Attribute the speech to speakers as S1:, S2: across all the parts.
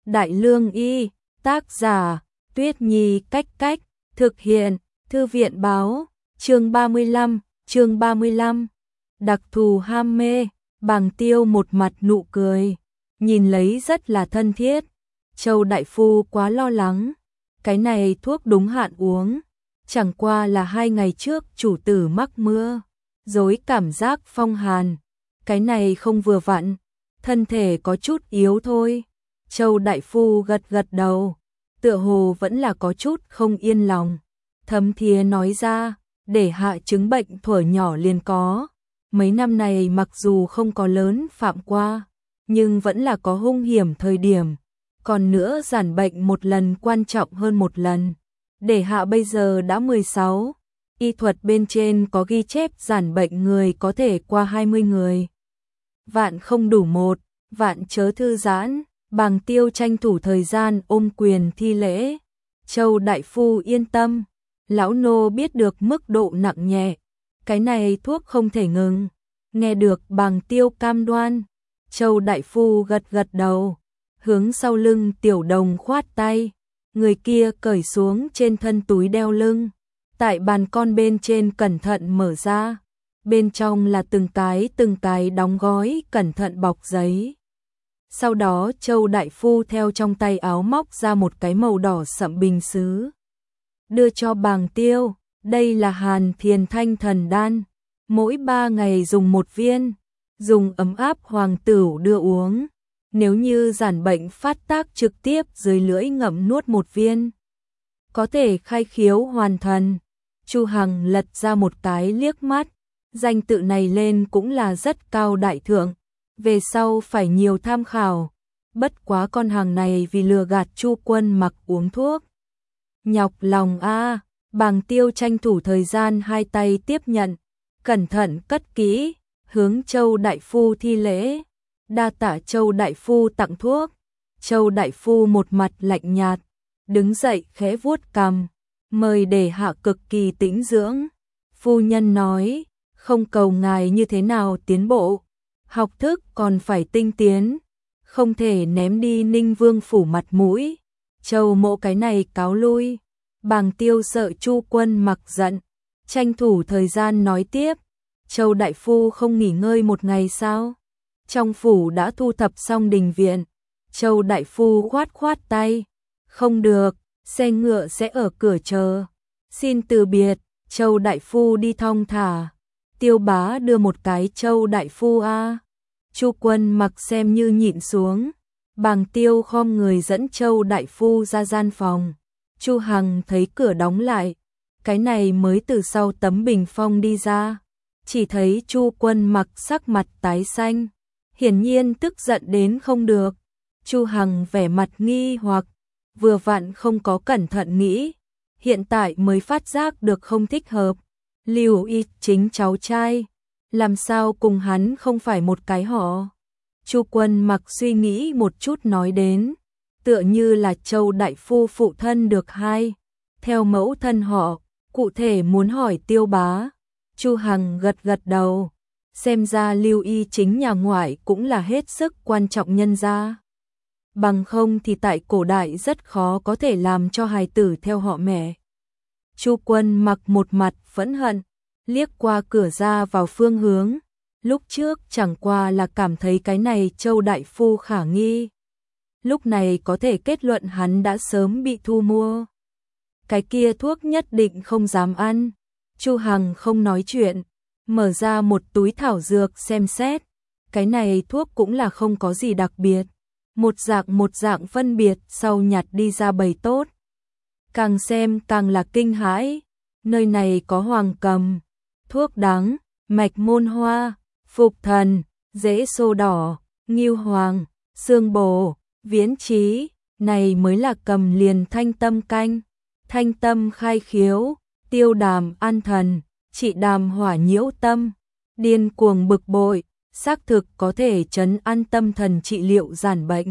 S1: Đại Lương Y, tác giả, Tuyết Nhi Cách Cách, thực hiện, Thư viện Báo, chương 35, đặc thù ham mê, Bàng Tiêu một mặt nụ cười, nhìn lấy rất là thân thiết. Châu đại phu quá lo lắng, cái này thuốc đúng hạn uống, chẳng qua là 2 ngày trước chủ tử mắc mưa, rối cảm giác phong hàn, cái này không vừa vặn, thân thể có chút yếu thôi. Châu đại phu gật gật đầu, tựa hồ vẫn là có chút không yên lòng. Thấm Thía nói ra, để hạ chứng bệnh thuở nhỏ liền có, mấy năm này mặc dù không có lớn phạm qua, nhưng vẫn là có hung hiểm thời điểm. Còn nữa giản bệnh một lần quan trọng hơn một lần. Để hạ bây giờ đã 16, y thuật bên trên có ghi chép giản bệnh người có thể qua 20 người. Vạn không đủ một, vạn chớ thư giãn. Bàng Tiêu tranh thủ thời gian ôm quyền thi lễ. Châu đại phu yên tâm, lão nô biết được mức độ nặng nhẹ, cái này thuốc không thể ngừng. Nghe được Bàng Tiêu cam đoan, Châu đại phu gật gật đầu, hướng sau lưng Tiểu Đồng khoát tay, người kia cởi xuống trên thân túi đeo lưng, tại bàn con bên trên cẩn thận mở ra, bên trong là từng cái đóng gói cẩn thận bọc giấy. Sau đó Châu đại phu theo trong tay áo móc ra một cái màu đỏ sậm bình sứ, đưa cho Bàng Tiêu, đây là Hàn Thiền Thanh Thần Đan, mỗi 3 ngày dùng 1 viên, dùng ấm áp hoàng tửu đưa uống, nếu như giản bệnh phát tác trực tiếp dưới lưỡi ngậm nuốt 1 viên, có thể khai khiếu hoàn thần. Chu Hằng lật ra một cái liếc mắt, danh tự này lên cũng là rất cao đại thượng, về sau phải nhiều tham khảo, bất quá con hàng này vì lừa gạt Chu Quân Mặc uống thuốc. Nhọc lòng a. Bàng Tiêu tranh thủ thời gian 2 tay tiếp nhận, cẩn thận cất kỹ, hướng Châu đại phu thi lễ, đa tạ Châu đại phu tặng thuốc. Châu đại phu một mặt lạnh nhạt, đứng dậy khẽ vuốt cằm, mời để hạ cực kỳ tĩnh dưỡng. Phu nhân nói, không cầu ngài như thế nào tiến bộ, học thức còn phải tinh tiến, không thể ném đi Ninh Vương phủ mặt mũi. Châu mộ cái này cáo lui. Bàng Tiêu sợ Chu Quân Mặc giận, tranh thủ thời gian nói tiếp, Châu đại phu không nghỉ ngơi 1 ngày sao? Trong phủ đã thu thập xong đình viện. Châu đại phu khoát khoát tay, không được, xe ngựa sẽ ở cửa chờ. Xin từ biệt. Châu đại phu đi thong thả. Tiêu bá đưa một cái Châu đại phu a. Chu Quân Mặc xem như nhịn xuống. Bàng Tiêu khom người dẫn Châu đại phu ra gian phòng. Chu Hằng thấy cửa đóng lại, cái này mới từ sau tấm bình phong đi ra, chỉ thấy Chu Quân Mặc sắc mặt tái xanh, hiển nhiên tức giận đến không được. Chu Hằng vẻ mặt nghi hoặc, vừa vặn không có cẩn thận nghĩ, hiện tại mới phát giác được không thích hợp. Lưu Y chính cháu trai, làm sao cùng hắn không phải một cái họ? Chu Quân Mặc suy nghĩ một chút nói đến, tựa như là Châu đại phu phụ thân được 2, theo mẫu thân họ, cụ thể muốn hỏi Tiêu bá. Chu Hằng gật gật đầu, xem ra Lưu Y chính nhà ngoại cũng là hết sức quan trọng nhân gia. Bằng không thì tại cổ đại rất khó có thể làm cho hài tử theo họ mẹ. Chu Quân Mặc một mặt phẫn hận, liếc qua cửa ra vào phương hướng, lúc trước chẳng qua là cảm thấy cái này Châu đại phu khả nghi. Lúc này có thể kết luận hắn đã sớm bị thu mua. Cái kia thuốc nhất định không dám ăn. Chu Hằng không nói chuyện, mở ra một túi thảo dược xem xét. Cái này thuốc cũng là không có gì đặc biệt. Một dạng phân biệt sau nhặt đi ra bày tốt. Càng xem càng là kinh hãi. Nơi này có hoàng cầm, thuốc đắng, mạch môn hoa, phục thần, rễ xô đỏ, ngưu hoàng, xương bồ, viễn trí, này mới là cầm liền thanh tâm canh, thanh tâm khai khiếu, tiêu đàm an thần, trị đàm hỏa nhiễu tâm, điên cuồng bực bội, xác thực có thể trấn an tâm thần trị liệu giản bệnh.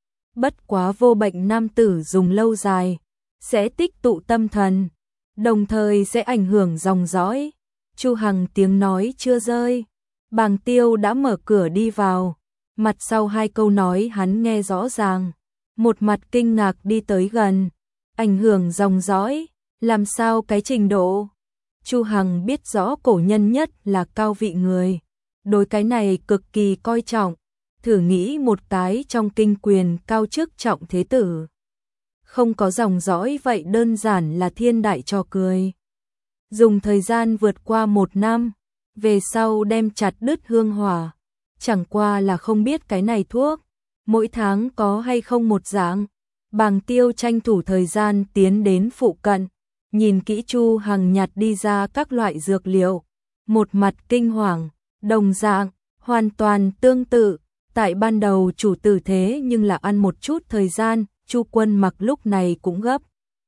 S1: Bất quá vô bệnh nam tử dùng lâu dài, sẽ tích tụ tâm thần, đồng thời sẽ ảnh hưởng dòng dõi. Chu Hằng tiếng nói chưa rơi, Bàng Tiêu đã mở cửa đi vào, mặt sau 2 câu nói hắn nghe rõ ràng. một mặt kinh ngạc đi tới gần. Ảnh hưởng dòng dõi, làm sao cái trình độ? Chu Hằng biết rõ cổ nhân nhất là cao vị người, đối cái này cực kỳ coi trọng. Thử nghĩ một cái trong kinh quyền cao chức trọng thế tử, không có dòng dõi vậy đơn giản là thiên đại trò cười. Dùng thời gian vượt qua 1 năm, về sau đem chặt đứt hương hỏa, chẳng qua là không biết cái này thuốc mỗi tháng có hay không một dạng. Bàng Tiêu tranh thủ thời gian tiến đến phụ cận, nhìn kỹ Chu Hằng nhặt đi ra các loại dược liệu, một mặt kinh hoàng, đồng dạng, hoàn toàn tương tự. Tại ban đầu chủ tử thế nhưng là ăn một chút thời gian, Chu Quân Mặc lúc này cũng gấp.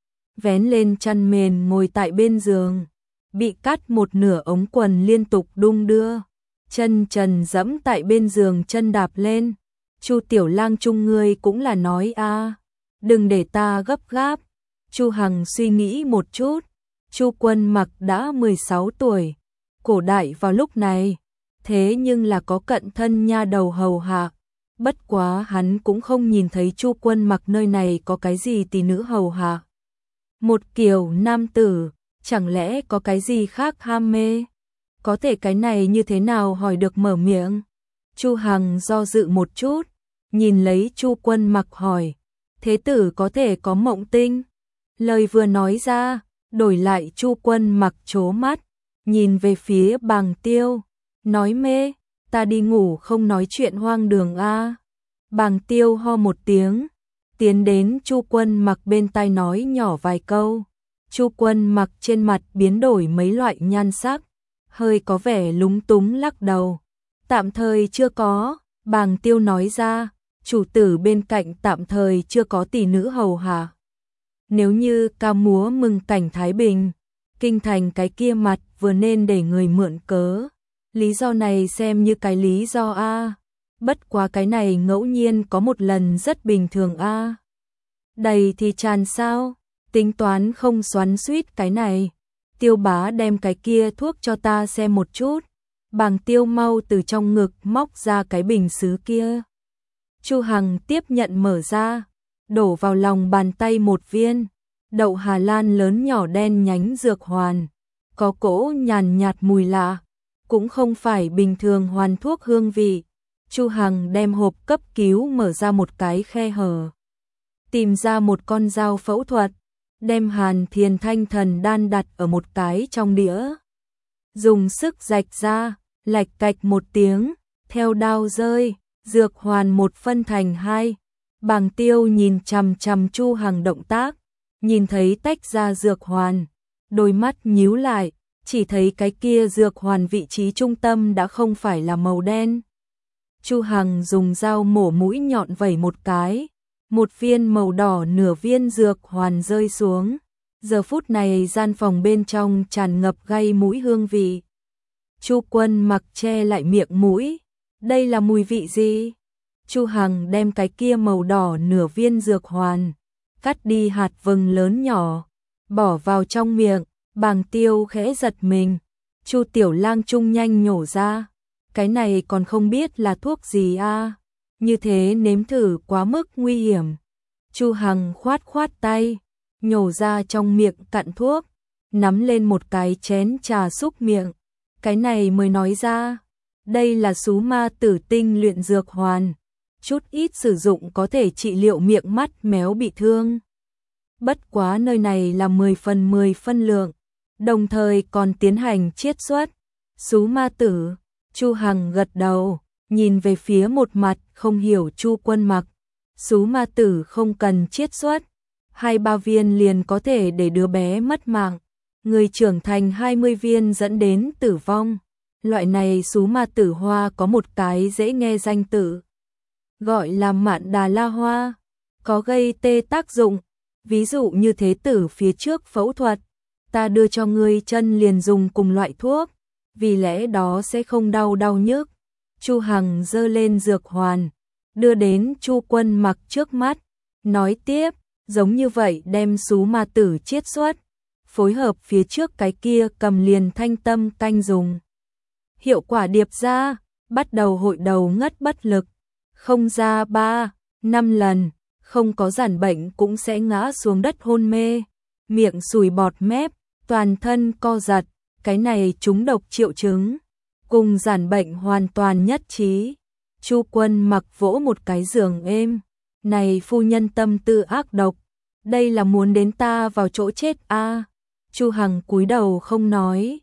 S1: Vén lên chăn mền ngồi tại bên giường, bị cắt một nửa ống quần liên tục đung đưa, chân trần dẫm tại bên giường chân đạp lên. Chu Tiểu Lang Trung ngươi cũng là nói a, đừng để ta gấp gáp. Chu Hằng suy nghĩ một chút, Chu Quân Mặc đã 16 tuổi, cổ đại vào lúc này, thế nhưng là có cận thân nha đầu hầu hạ. Bất quá hắn cũng không nhìn thấy Chu Quân Mặc nơi này có cái gì tỷ nữ hầu hạ. Một kiểu nam tử, chẳng lẽ có cái gì khác ham mê? Có thể cái này như thế nào hỏi được mở miệng? Chu Hằng do dự một chút, nhìn lấy Chu Quân Mặc hỏi, thế tử có thể có mộng tinh? Lời vừa nói ra, đổi lại Chu Quân Mặc trố mắt, nhìn về phía Bàng Tiêu, nói mê, ta đi ngủ không nói chuyện hoang đường a. Bàng Tiêu ho một tiếng, tiến đến Chu Quân Mặc bên tai nói nhỏ vài câu. Chu Quân Mặc trên mặt biến đổi mấy loại nhan sắc, hơi có vẻ lúng túng lắc đầu. Tạm thời chưa có, Bàng Tiêu nói ra, chủ tử bên cạnh tạm thời chưa có tỷ nữ hầu hạ. Nếu như ca múa mừng cảnh Thái Bình, kinh thành cái kia mặt vừa nên để người mượn cớ. Lý do này xem như cái lý do a. Bất quá cái này ngẫu nhiên có một lần rất bình thường a. Đầy thì tràn sao, tính toán không xoắn xuýt cái này. Tiêu bá đem cái kia thuốc cho ta xem một chút. Bàng Tiêu mau từ trong ngực móc ra cái bình sứ kia. Chu Hằng tiếp nhận mở ra, đổ vào lòng bàn tay một viên đậu Hà Lan lớn nhỏ đen nhánh dược hoàn, có cỗ nhàn nhạt mùi lạ, cũng không phải bình thường hoàn thuốc hương vị. Chu Hằng đem hộp cấp cứu mở ra một cái khe hở, tìm ra một con dao phẫu thuật, đem Hàn Thiền Thanh Thần đan đặt ở một cái trong đĩa, dùng sức rạch ra, lạch cạch một tiếng, theo đao rơi, dược hoàn một phân thành hai. Bàng Tiêu nhìn chằm chằm Chu Hằng động tác, nhìn thấy tách ra dược hoàn, đôi mắt nhíu lại, chỉ thấy cái kia dược hoàn vị trí trung tâm đã không phải là màu đen. Chu Hằng dùng dao mổ mũi nhọn vẩy một cái, một viên màu đỏ nửa viên dược hoàn rơi xuống. Giờ phút này gian phòng bên trong tràn ngập gây mũi hương vị. Chu Quân Mặc che lại miệng mũi, đây là mùi vị gì? Chu Hằng đem cái kia màu đỏ nửa viên dược hoàn, cắt đi hạt vừng lớn nhỏ, bỏ vào trong miệng. Bàng Tiêu khẽ giật mình, Chu Tiểu Lang Trung nhanh nhổ ra, cái này còn không biết là thuốc gì a, như thế nếm thử quá mức nguy hiểm. Chu Hằng khoát khoát tay, nhổ ra trong miệng cặn thuốc, nắm lên một cái chén trà xúc miệng, cái này mới nói ra, đây là sú ma tử tinh luyện dược hoàn, chút ít sử dụng có thể trị liệu miệng mắt méo bị thương. Bất quá nơi này là 10 phân lượng, đồng thời còn tiến hành chiết xuất. Sú ma tử, Chu Hằng gật đầu, nhìn về phía một mặt không hiểu Chu Quân Mặc. Sú ma tử không cần chiết xuất, 2-3 viên liền có thể để đứa bé mất mạng, người trưởng thành 20 viên dẫn đến tử vong. Loại này sú ma tử hoa có một cái dễ nghe danh tự, gọi là Mạn Đà La hoa, có gây tê tác dụng. Ví dụ như thế tử phía trước phẫu thuật, ta đưa cho ngươi chân liền dùng cùng loại thuốc, vì lẽ đó sẽ không đau nhức. Chu Hằng giơ lên dược hoàn, đưa đến Chu Quân Mặc trước mắt, nói tiếp, giống như vậy đem sú ma tử chiết xuất, phối hợp phía trước cái kia cầm liền thanh tâm canh dùng. Hiệu quả điệp ra, bắt đầu hội đầu ngất bất lực, không ra 3-5 lần, không có giản bệnh cũng sẽ ngã xuống đất hôn mê, miệng sùi bọt mép, toàn thân co giật, cái này trúng độc triệu chứng, cùng giản bệnh hoàn toàn nhất trí. Chu Quân Mặc vỗ một cái giường êm, này phu nhân tâm tư ác độc, đây là muốn đến ta vào chỗ chết a. Chu Hằng cúi đầu không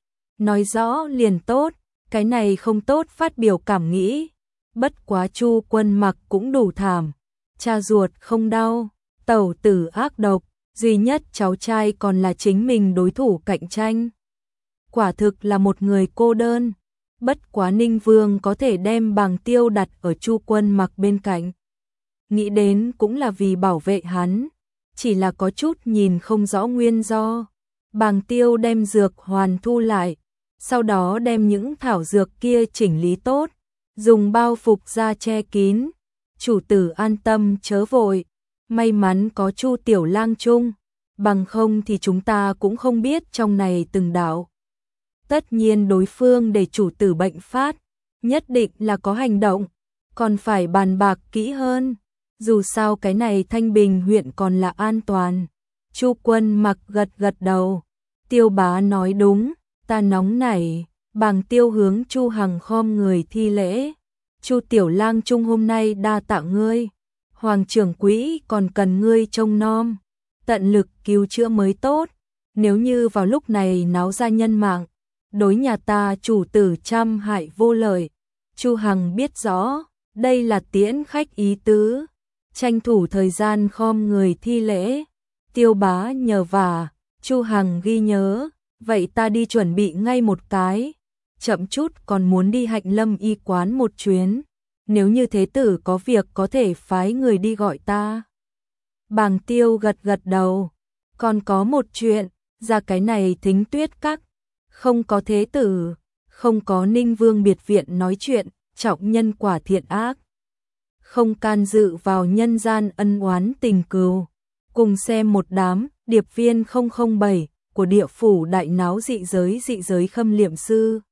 S1: nói rõ liền tốt, cái này không tốt phát biểu cảm nghĩ. Bất quá Chu Quân Mặc cũng đủ thảm, cha ruột không đau, tẩu tử ác độc, duy nhất cháu trai còn là chính mình đối thủ cạnh tranh. Quả thực là một người cô đơn. Bất quá Ninh Vương có thể đem Bàng Tiêu đặt ở Chu Quân Mặc bên cạnh, nghĩ đến cũng là vì bảo vệ hắn, chỉ là có chút nhìn không rõ nguyên do. Bàng Tiêu đem dược hoàn thu lại, sau đó đem những thảo dược kia chỉnh lý tốt, dùng bao phục ra che kín. Chủ tử an tâm chớ vội, may mắn có Chu Tiểu Lang chung, bằng không thì chúng ta cũng không biết trong này từng đạo. Tất nhiên đối phương để chủ tử bệnh phát, nhất định là có hành động, còn phải bàn bạc kỹ hơn. Dù sao cái này Thanh Bình huyện còn là an toàn. Chu Quân Mặc gật gật đầu. Tiêu bá nói đúng, ta nóng nảy. Bàng Tiêu hướng Chu Hằng khom người thi lễ. Chu Tiểu Lang chung hôm nay đa tạ ngươi. Hoàng trưởng quỹ còn cần ngươi trông nom, tận lực cứu chữa mới tốt. Nếu như vào lúc này náo ra nhân mạng, đối nhà ta chủ tử trăm hại vô lợi. Chu Hằng biết rõ, đây là tiễn khách ý tứ, tranh thủ thời gian khom người thi lễ. Tiêu bá nhờ vả, Chu Hằng ghi nhớ, vậy ta đi chuẩn bị ngay một cái, chậm chút còn muốn đi Hạnh Lâm y quán một chuyến, nếu như thế tử có việc có thể phái người đi gọi ta. Bàng Tiêu gật gật đầu, còn có một chuyện, ra cái này Thính Tuyết Các, không có thế tử, không có Ninh Vương biệt viện nói chuyện, trọng nhân quả thiện ác, không can dự vào nhân gian ân oán tình cừu. Cùng xem một đám điệp viên 007 của địa phủ đại náo dị giới khâm liệm sư.